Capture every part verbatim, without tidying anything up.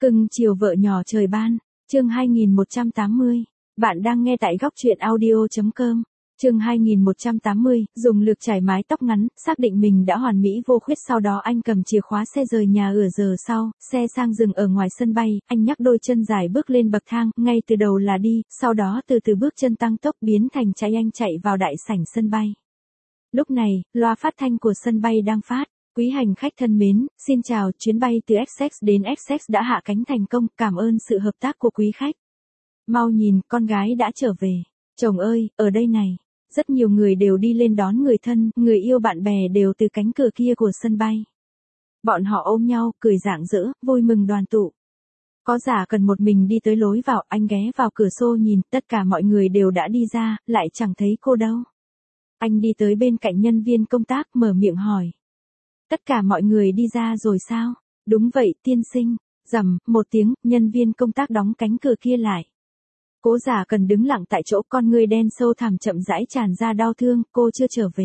Cưng chiều vợ nhỏ trời ban, chương hai nghìn một trăm tám mươi. Bạn đang nghe tại góc truyện audio.com. Chương hai nghìn một trăm tám mươi, dùng lược chải mái tóc ngắn, xác định mình đã hoàn mỹ vô khuyết, sau đó anh cầm chìa khóa xe rời nhà ửa giờ sau, xe sang dừng ở ngoài sân bay, anh nhắc đôi chân dài bước lên bậc thang, ngay từ đầu là đi, sau đó từ từ bước chân tăng tốc biến thành chạy, anh chạy vào đại sảnh sân bay. Lúc này, loa phát thanh của sân bay đang phát. Quý hành khách thân mến, xin chào, chuyến bay từ Essex đến Essex đã hạ cánh thành công, cảm ơn sự hợp tác của quý khách. Mau nhìn, con gái đã trở về. Chồng ơi, ở đây này. Rất nhiều người đều đi lên đón người thân, người yêu, bạn bè đều từ cánh cửa kia của sân bay. Bọn họ ôm nhau, cười rạng rỡ, vui mừng đoàn tụ. Có giả cần một mình đi tới lối vào, anh ghé vào cửa xô nhìn, tất cả mọi người đều đã đi ra, lại chẳng thấy cô đâu. Anh đi tới bên cạnh nhân viên công tác, mở miệng hỏi. Tất cả mọi người đi ra rồi sao? Đúng vậy, tiên sinh. Rầm, một tiếng, nhân viên công tác đóng cánh cửa kia lại. Cố giả cần đứng lặng tại chỗ, con người đen sâu thẳm chậm rãi tràn ra đau thương, cô chưa trở về.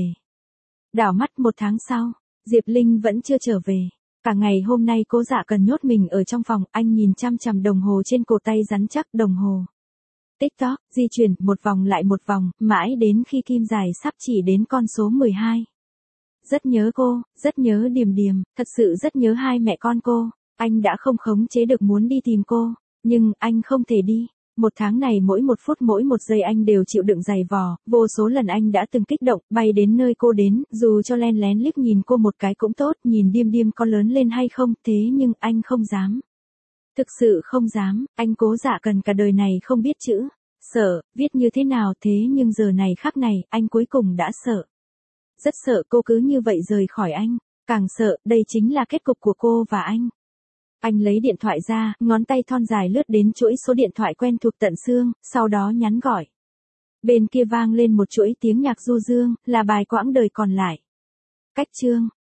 Đảo mắt một tháng sau, Diệp Linh vẫn chưa trở về. Cả ngày hôm nay cố giả cần nhốt mình ở trong phòng, anh nhìn chăm chằm đồng hồ trên cổ tay rắn chắc, đồng hồ. TikTok, di chuyển, một vòng lại một vòng, mãi đến khi kim dài sắp chỉ đến con số mười hai. Rất nhớ cô, rất nhớ Điềm Điềm, thật sự rất nhớ hai mẹ con cô. Anh đã không khống chế được muốn đi tìm cô, nhưng anh không thể đi. Một tháng này mỗi một phút mỗi một giây anh đều chịu đựng giày vò, vô số lần anh đã từng kích động, bay đến nơi cô đến, dù cho len lén liếc nhìn cô một cái cũng tốt, nhìn Điềm Điềm có lớn lên hay không, thế nhưng anh không dám. Thực sự không dám, anh Cố Dạ Cần cả đời này không biết chữ, sợ, viết như thế nào, thế nhưng giờ này khắc này, anh cuối cùng đã sợ. Rất sợ cô cứ như vậy rời khỏi anh, càng sợ, đây chính là kết cục của cô và anh. Anh lấy điện thoại ra, ngón tay thon dài lướt đến chuỗi số điện thoại quen thuộc tận xương, sau đó nhắn gọi. Bên kia vang lên một chuỗi tiếng nhạc du dương, là bài Quãng đời còn lại. Cách chương,